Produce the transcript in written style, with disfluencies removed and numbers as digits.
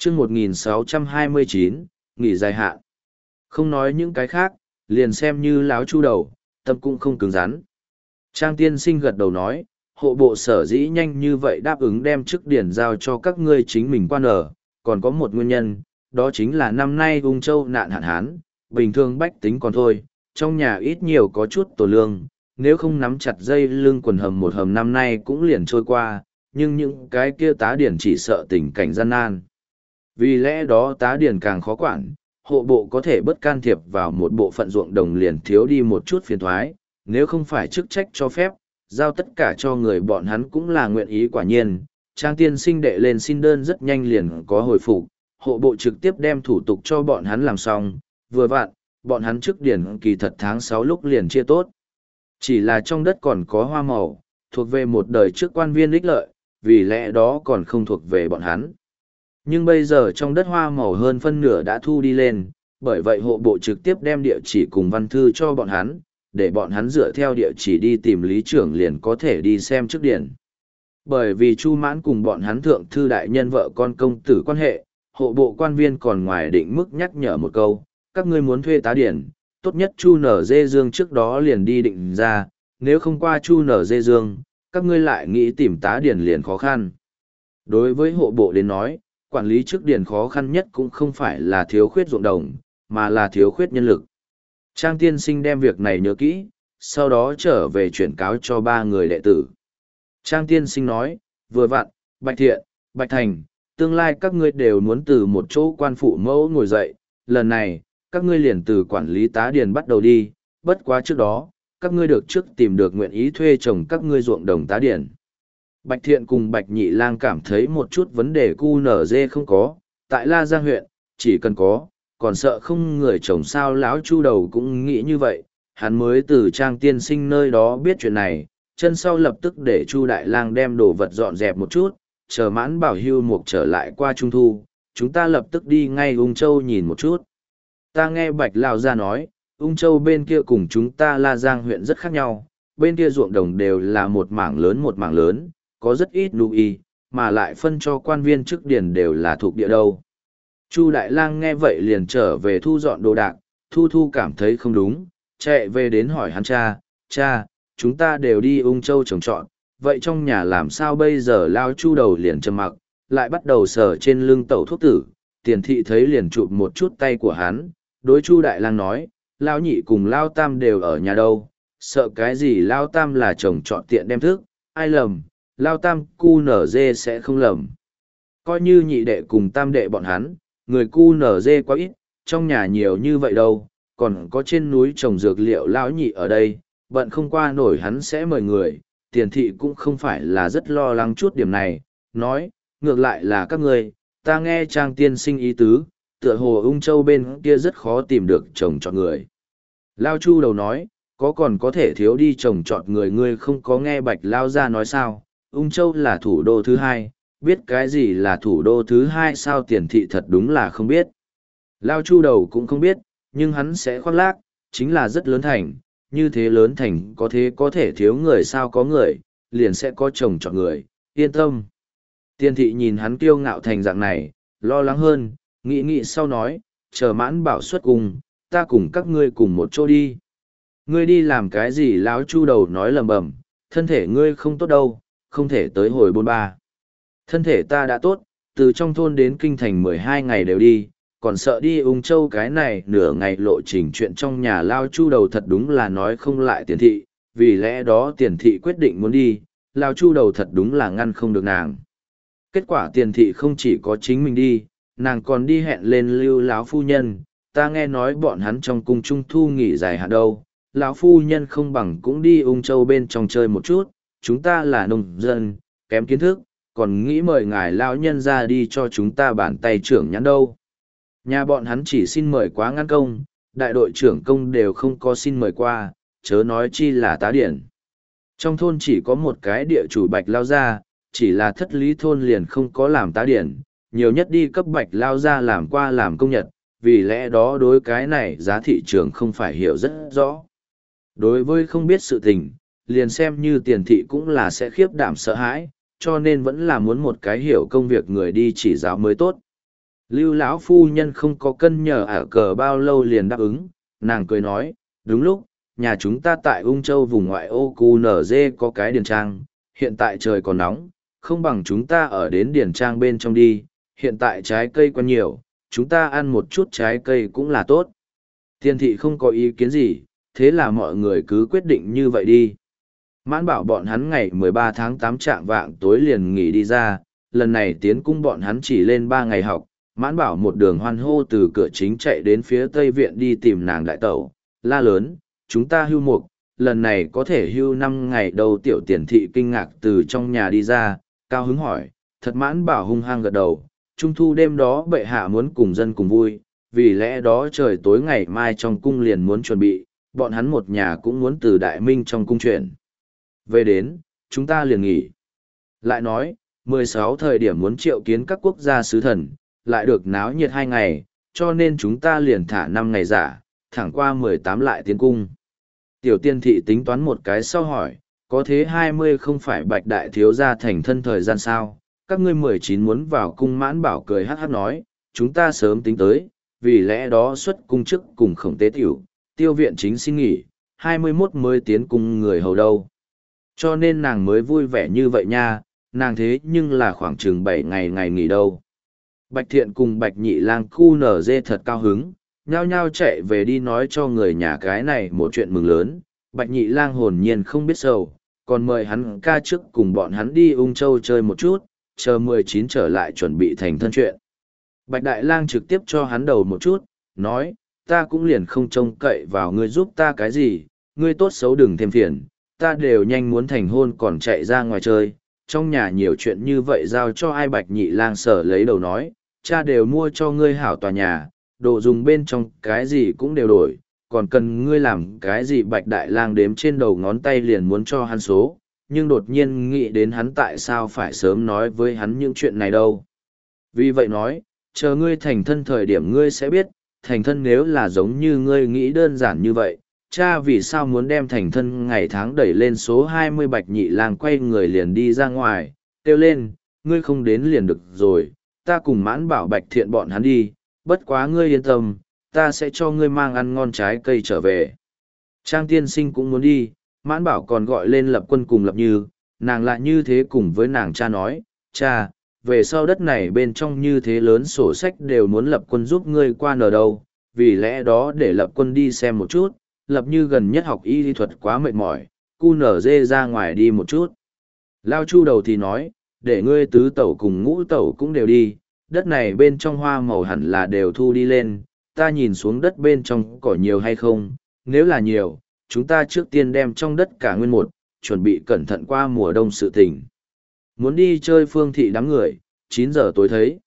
chương 1629, nghỉ dài hạn. Không nói những cái khác, liền xem như láo chu đầu, tâm cũng không cứng rắn. Trang tiên sinh gật đầu nói, hộ bộ sở dĩ nhanh như vậy đáp ứng đem chức điển giao cho các ngươi chính mình quan ở, còn có một nguyên nhân, đó chính là năm nay Ung Châu nạn hạn hán, bình thường bách tính còn thôi, trong nhà ít nhiều có chút tổ lương, nếu không nắm chặt dây lưng quần hầm một hầm năm nay cũng liền trôi qua, nhưng những cái kia tá điển chỉ sợ tình cảnh gian nan. Vì lẽ đó tá điển càng khó quản, hộ bộ có thể bất can thiệp vào một bộ phận ruộng đồng liền thiếu đi một chút phiền thoái, nếu không phải chức trách cho phép, giao tất cả cho người bọn hắn cũng là nguyện ý quả nhiên. Trang tiên sinh đệ lên xin đơn rất nhanh liền có hồi phục, hộ bộ trực tiếp đem thủ tục cho bọn hắn làm xong, vừa vặn, bọn hắn trước điển kỳ thật tháng 6 lúc liền chia tốt. Chỉ là trong đất còn có hoa màu, thuộc về một đời trước quan viên ích lợi, vì lẽ đó còn không thuộc về bọn hắn. Nhưng bây giờ trong đất hoa màu hơn phân nửa đã thu đi lên, bởi vậy hộ bộ trực tiếp đem địa chỉ cùng văn thư cho bọn hắn, để bọn hắn dựa theo địa chỉ đi tìm lý trưởng liền có thể đi xem trước điển. Bởi vì Chu Mãn cùng bọn hắn thượng thư đại nhân vợ con công tử quan hệ, hộ bộ quan viên còn ngoài định mức nhắc nhở một câu, các ngươi muốn thuê tá điển, tốt nhất Chu Nở Dê Dương trước đó liền đi định ra, nếu không qua Chu Nở Dê Dương, các ngươi lại nghĩ tìm tá điển liền khó khăn. Đối với hộ bộ đến nói, quản lý trước điển khó khăn nhất cũng không phải là thiếu khuyết ruộng đồng, mà là thiếu khuyết nhân lực. Trang tiên sinh đem việc này nhớ kỹ, sau đó trở về chuyển cáo cho 3 người đệ tử. Trang tiên sinh nói, vừa vặn, Bạch Thiện, Bạch Thành, tương lai các ngươi đều muốn từ một chỗ quan phụ mẫu ngồi dậy, lần này, các ngươi liền từ quản lý tá điền bắt đầu đi, bất quá trước đó, các ngươi được trước tìm được nguyện ý thuê trồng các ngươi ruộng đồng tá điền. Bạch Thiện cùng Bạch Nhị Lang cảm thấy một chút vấn đề QNZ không có, tại La Giang huyện, chỉ cần có, còn sợ không người chồng sao. Lão Chu đầu cũng nghĩ như vậy, hắn mới từ Trang tiên sinh nơi đó biết chuyện này, chân sau lập tức để Chu Đại Lang đem đồ vật dọn dẹp một chút, chờ Mãn Bảo Hưu Mục trở lại qua Trung Thu, chúng ta lập tức đi ngay Ung Châu nhìn một chút. Ta nghe Bạch Lão gia nói, Ung Châu bên kia cùng chúng ta La Giang huyện rất khác nhau, bên kia ruộng đồng đều là một mảng lớn, có rất ít nuôi, mà lại phân cho quan viên chức điển đều là thuộc địa đâu. Chu Đại Lang nghe vậy liền trở về thu dọn đồ đạc, Thu cảm thấy không đúng, chạy về đến hỏi hắn cha, chúng ta đều đi Ung Châu trồng trọt, vậy trong nhà làm sao bây giờ? Lao Chu đầu liền trầm mặc, lại bắt đầu sờ trên lưng tẩu thuốc tử, Tiền thị thấy liền chụp một chút tay của hắn, đối Chu Đại Lang nói, Lao Nhị cùng Lao Tam đều ở nhà đâu, sợ cái gì? Lao Tam là trồng trọt tiện đem thức, ai lầm, Lao Tam QNZ sẽ không lầm. Coi như nhị đệ cùng tam đệ bọn hắn, người QNZ quá ít, trong nhà nhiều như vậy đâu, còn có trên núi trồng dược liệu lão nhị ở đây, bận không qua nổi hắn sẽ mời người. Tiền thị cũng không phải là rất lo lắng chút điểm này, nói, ngược lại là các ngươi, ta nghe Trang tiên sinh ý tứ, tựa hồ Ung Châu bên kia rất khó tìm được trồng trọt người. Lao Chu đầu nói, còn có thể thiếu đi trồng trọt người, ngươi không có nghe Bạch Lao ra nói sao? Ung Châu là thủ đô thứ 2, biết cái gì là thủ đô thứ 2 sao? Tiền thị thật đúng là không biết. Lao Chu đầu cũng không biết, nhưng hắn sẽ khoác lác, chính là rất lớn thành, như thế lớn thành có thể thiếu người sao? Có người, liền sẽ có chồng chọn người, yên tâm. Tiền thị nhìn hắn kiêu ngạo thành dạng này, lo lắng hơn, nghĩ sau nói, chờ Mãn Bảo xuất cùng, ta cùng các ngươi cùng một chỗ đi. Ngươi đi làm cái gì? Lão Chu đầu nói lầm bầm, thân thể ngươi không tốt đâu, không thể tới hồi 43. Thân thể ta đã tốt, từ trong thôn đến kinh thành 12 ngày đều đi, còn sợ đi Ung Châu cái này nửa ngày lộ trình. Chuyện trong nhà Lao Chu đầu thật đúng là nói không lại Tiền thị, vì lẽ đó Tiền thị quyết định muốn đi, Lao Chu đầu thật đúng là ngăn không được nàng. Kết quả Tiền thị không chỉ có chính mình đi, nàng còn đi hẹn lên Lưu lão phu nhân, ta nghe nói bọn hắn trong cung Trung Thu nghỉ dài hạn đâu, lão phu nhân không bằng cũng đi Ung Châu bên trong chơi một chút, chúng ta là nông dân, kém kiến thức, còn nghĩ mời ngài lão nhân ra đi cho chúng ta bàn tay trưởng nhãn đâu. Nhà bọn hắn chỉ xin mời quá ngăn công, đại đội trưởng công đều không có xin mời qua, chớ nói chi là tá điển. Trong thôn chỉ có một cái địa chủ Bạch Lao gia, chỉ là thất lý thôn liền không có làm tá điển, nhiều nhất đi cấp Bạch Lao gia làm qua làm công nhật, vì lẽ đó đối cái này giá thị trường không phải hiểu rất rõ. Đối với không biết sự tình, liền xem như Tiền thị cũng là sẽ khiếp đảm sợ hãi, cho nên vẫn là muốn một cái hiểu công việc người đi chỉ giáo mới tốt. Lưu lão phu nhân không có cân nhờ ở cờ bao lâu liền đáp ứng, nàng cười nói, đúng lúc, nhà chúng ta tại Ung Châu vùng ngoại ô QNZ có cái điền trang, hiện tại trời còn nóng, không bằng chúng ta ở đến điền trang bên trong đi, hiện tại trái cây còn nhiều, chúng ta ăn một chút trái cây cũng là tốt. Tiên thị không có ý kiến gì, thế là mọi người cứ quyết định như vậy đi. Mãn bảo bọn hắn ngày 13 tháng 8 trạng vạng tối liền nghỉ đi ra, lần này tiến cung bọn hắn chỉ lên 3 ngày học, mãn bảo một đường hoan hô từ cửa chính chạy đến phía tây viện đi tìm nàng đại tẩu, la lớn, chúng ta hưu mục, lần này có thể hưu 5 ngày đâu. Tiểu tiền thị kinh ngạc từ trong nhà đi ra, cao hứng hỏi, thật. Mãn bảo hung hăng gật đầu, trung thu đêm đó bệ hạ muốn cùng dân cùng vui, vì lẽ đó trời tối ngày mai trong cung liền muốn chuẩn bị, bọn hắn một nhà cũng muốn từ đại minh trong cung chuyển về đến, chúng ta liền nghỉ. Lại nói, 16 thời điểm muốn triệu kiến các quốc gia sứ thần, lại được náo nhiệt 2 ngày, cho nên chúng ta liền thả 5 ngày giả, thẳng qua 18 lại tiến cung. Tiểu tiên thị tính toán một cái sau hỏi, có thế 20 không phải bạch đại thiếu gia thành thân thời gian sao? Các ngươi 19 muốn vào cung. Mãn bảo cười hát hát nói, chúng ta sớm tính tới, vì lẽ đó xuất cung chức cùng khổng tế tiểu, tiêu viện chính xin nghỉ, 21 mới tiến cung người hầu đâu. Cho nên nàng mới vui vẻ như vậy nha, nàng thế nhưng là khoảng chừng 7 ngày nghỉ đâu. Bạch Thiện cùng Bạch Nhị Lang khu nở dê thật cao hứng, nhao nhao chạy về đi nói cho người nhà cái này một chuyện mừng lớn. Bạch Nhị Lang hồn nhiên không biết sầu, còn mời hắn ca trước cùng bọn hắn đi Ung Châu chơi một chút, chờ 19 trở lại chuẩn bị thành thân chuyện. Bạch Đại Lang trực tiếp cho hắn đầu một chút, nói, ta cũng liền không trông cậy vào ngươi giúp ta cái gì, ngươi tốt xấu đừng thêm phiền, ta đều nhanh muốn thành hôn còn chạy ra ngoài chơi, trong nhà nhiều chuyện như vậy giao cho ai. Bạch Nhị Lang sở lấy đầu nói, cha đều mua cho ngươi hảo tòa nhà, đồ dùng bên trong cái gì cũng đều đổi, còn cần ngươi làm cái gì. Bạch Đại Lang đếm trên đầu ngón tay liền muốn cho hắn số, nhưng đột nhiên nghĩ đến hắn tại sao phải sớm nói với hắn những chuyện này đâu. Vì vậy nói, chờ ngươi thành thân thời điểm ngươi sẽ biết, thành thân nếu là giống như ngươi nghĩ đơn giản như vậy, cha vì sao muốn đem thành thân ngày tháng đẩy lên số 20. Bạch Nhị Lang quay người liền đi ra ngoài, kêu lên, ngươi không đến liền được rồi, ta cùng Mãn bảo Bạch Thiện bọn hắn đi, bất quá ngươi yên tâm, ta sẽ cho ngươi mang ăn ngon trái cây trở về. Trang tiên sinh cũng muốn đi, Mãn bảo còn gọi lên Lập Quân cùng Lập Như, nàng lại như thế cùng với nàng cha nói, cha, về sau đất này bên trong như thế lớn sổ sách đều muốn Lập Quân giúp ngươi qua nở đâu, vì lẽ đó để Lập Quân đi xem một chút. Lập Như gần nhất học y lý thuật quá mệt mỏi, cu nở dê ra ngoài đi một chút. Lao Chu đầu thì nói, để ngươi tứ tẩu cùng ngũ tẩu cũng đều đi, đất này bên trong hoa màu hẳn là đều thu đi lên, ta nhìn xuống đất bên trong cỏ nhiều hay không, nếu là nhiều, chúng ta trước tiên đem trong đất cả nguyên một, chuẩn bị cẩn thận qua mùa đông sự tình. Muốn đi chơi Phương thị đám người, 9 giờ tối thấy.